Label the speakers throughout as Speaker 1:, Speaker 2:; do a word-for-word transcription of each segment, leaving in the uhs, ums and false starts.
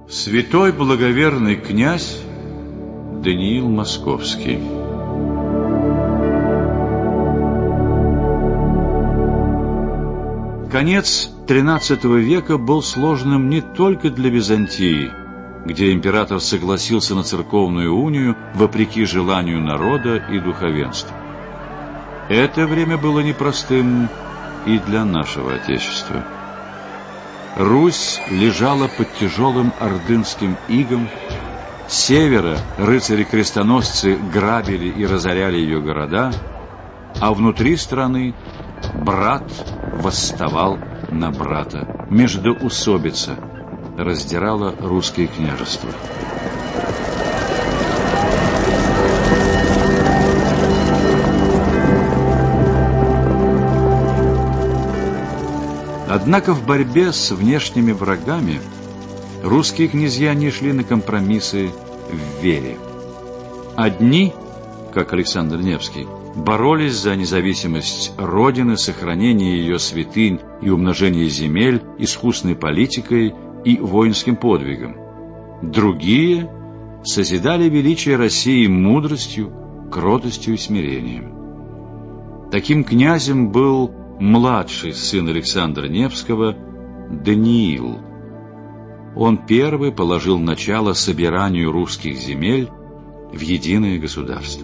Speaker 1: Святой благоверный князь Даниил Московский. Конец тринадцатого века был сложным не только для Византии, где император согласился на церковную унию вопреки желанию народа и духовенства. Это время было непростым и для нашего Отечества. Русь лежала под тяжелым ордынским игом, с севера рыцари-крестоносцы грабили и разоряли ее города, а внутри страны брат восставал на брата. Междоусобица раздирала русские княжества. Однако в борьбе с внешними врагами русские князья не шли на компромиссы в вере. Одни, как Александр Невский, боролись за независимость Родины, сохранение ее святынь и умножение земель искусной политикой и воинским подвигом. Другие созидали величие России мудростью, кротостью и смирением. Таким князем был младший сын Александра Невского Даниил. Он первый положил начало собиранию русских земель в единое государство.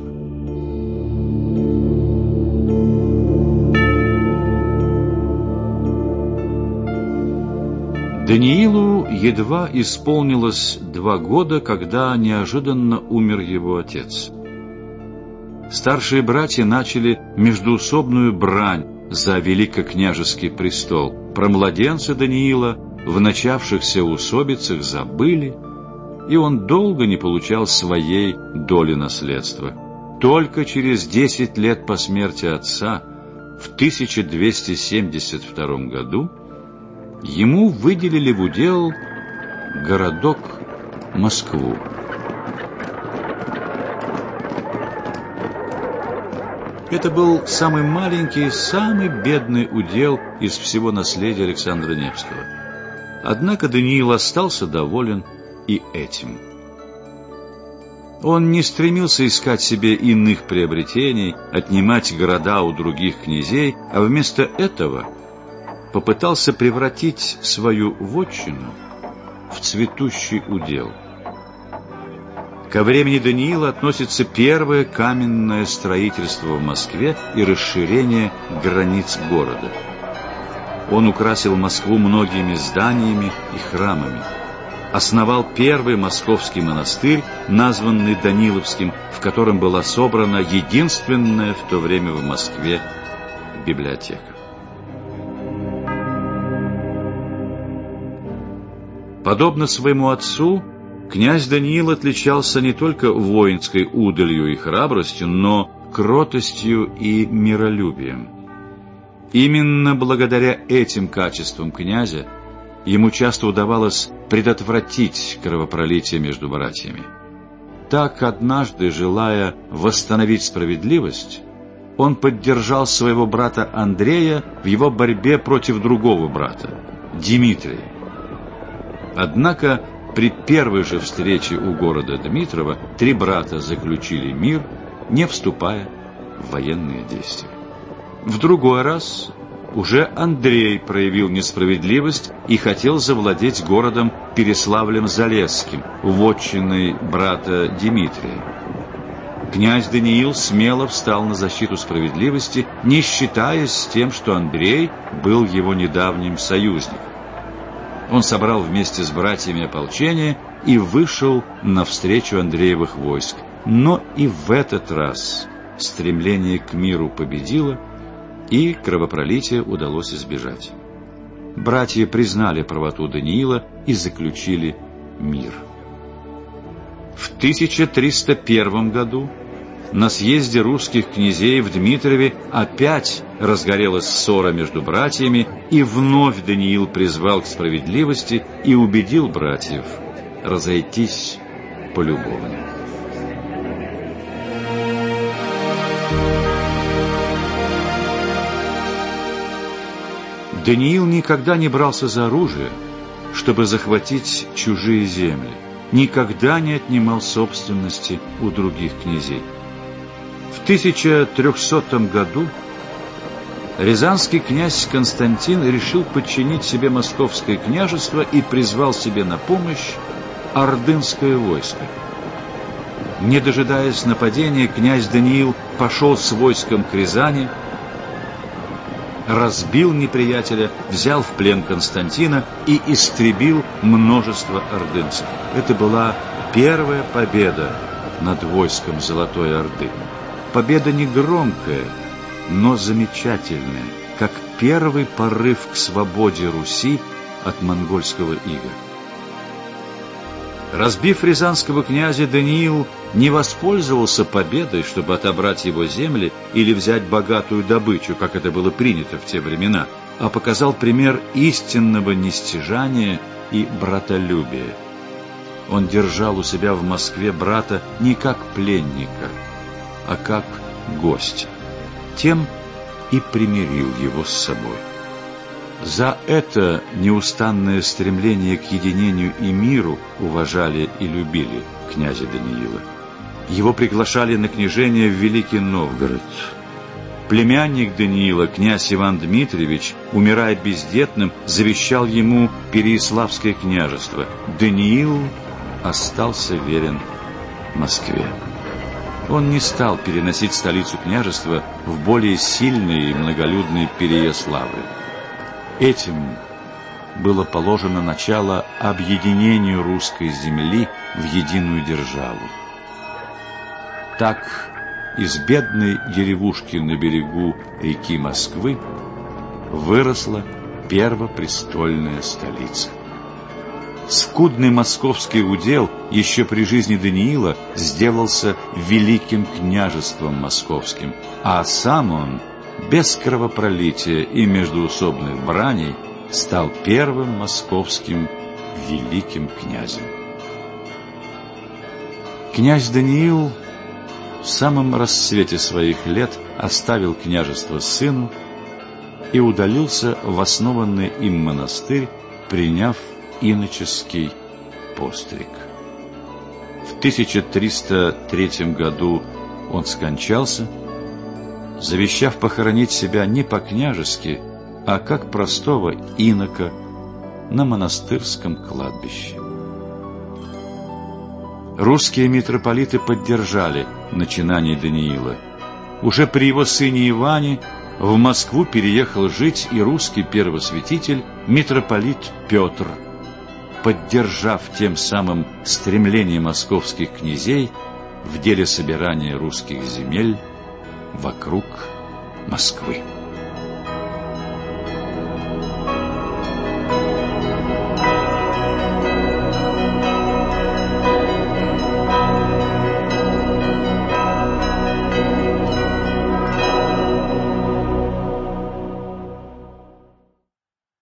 Speaker 1: Даниилу едва исполнилось два года, когда неожиданно умер его отец. Старшие братья начали междоусобную брань за великокняжеский престол. Про младенца Даниила в начавшихся усобицах забыли, и он долго не получал своей доли наследства. Только через десять лет по смерти отца, в тысяча двести семьдесят втором году, ему выделили в удел городок Москву. Это был самый маленький, самый бедный удел из всего наследия Александра Невского. Однако Даниил остался доволен и этим. Он не стремился искать себе иных приобретений, отнимать города у других князей, а вместо этого попытался превратить свою вотчину в цветущий удел. Ко времени Даниила относится первое каменное строительство в Москве и расширение границ города. Он украсил Москву многими зданиями и храмами. Основал первый московский монастырь, названный Даниловским, в котором была собрана единственная в то время в Москве библиотека. Подобно своему отцу, князь Даниил отличался не только воинской удалью и храбростью, но кротостью и миролюбием. Именно благодаря этим качествам князя ему часто удавалось предотвратить кровопролитие между братьями. Так, однажды, желая восстановить справедливость, он поддержал своего брата Андрея в его борьбе против другого брата, Дмитрия. Однако при первой же встрече у города Дмитрова три брата заключили мир, не вступая в военные действия. В другой раз уже Андрей проявил несправедливость и хотел завладеть городом Переславлем-Залесским, вотчиной брата Дмитрия. Князь Даниил смело встал на защиту справедливости, не считаясь с тем, что Андрей был его недавним союзником. Он собрал вместе с братьями ополчение и вышел навстречу Андреевых войск. Но и в этот раз стремление к миру победило, и кровопролития удалось избежать. Братья признали правоту Даниила и заключили мир. В тысяча триста первом году на съезде русских князей в Дмитрове опять разгорелась ссора между братьями, и вновь Даниил призвал к справедливости и убедил братьев разойтись полюбовно. Даниил никогда не брался за оружие, чтобы захватить чужие земли, никогда не отнимал собственности у других князей. В тысяча трехсотом году рязанский князь Константин решил подчинить себе московское княжество и призвал себе на помощь ордынское войско. Не дожидаясь нападения, князь Даниил пошел с войском к Рязани, разбил неприятеля, взял в плен Константина и истребил множество ордынцев. Это была первая победа над войском Золотой Орды. Победа не громкая, но замечательная, как первый порыв к свободе Руси от монгольского ига. Разбив рязанского князя, Даниил не воспользовался победой, чтобы отобрать его земли или взять богатую добычу, как это было принято в те времена, а показал пример истинного нестяжания и братолюбия. Он держал у себя в Москве брата не как пленника, а как гостя. Тем и примирил его с собой. За это неустанное стремление к единению и миру уважали и любили князя Даниила. Его приглашали на княжение в Великий Новгород. Племянник Даниила, князь Иван Дмитриевич, умирая бездетным, завещал ему Переяславское княжество. Даниил остался верен Москве. Он не стал переносить столицу княжества в более сильные и многолюдные Переяславль. Этим было положено начало объединению русской земли в единую державу. Так из бедной деревушки на берегу реки Москвы выросла первопрестольная столица. Скудный московский удел еще при жизни Даниила сделался великим княжеством московским, а сам он без кровопролития и междоусобных браней стал первым московским великим князем. Князь Даниил в самом расцвете своих лет оставил княжество сыну и удалился в основанный им монастырь, приняв иноческий постриг. В тысяча триста третьем году он скончался, завещав похоронить себя не по-княжески, а как простого инока на монастырском кладбище. Русские митрополиты поддержали начинание Даниила. Уже при его сыне Иване в Москву переехал жить и русский первосвятитель митрополит Петр, поддержав тем самым стремление московских князей в деле собирания русских земель вокруг Москвы.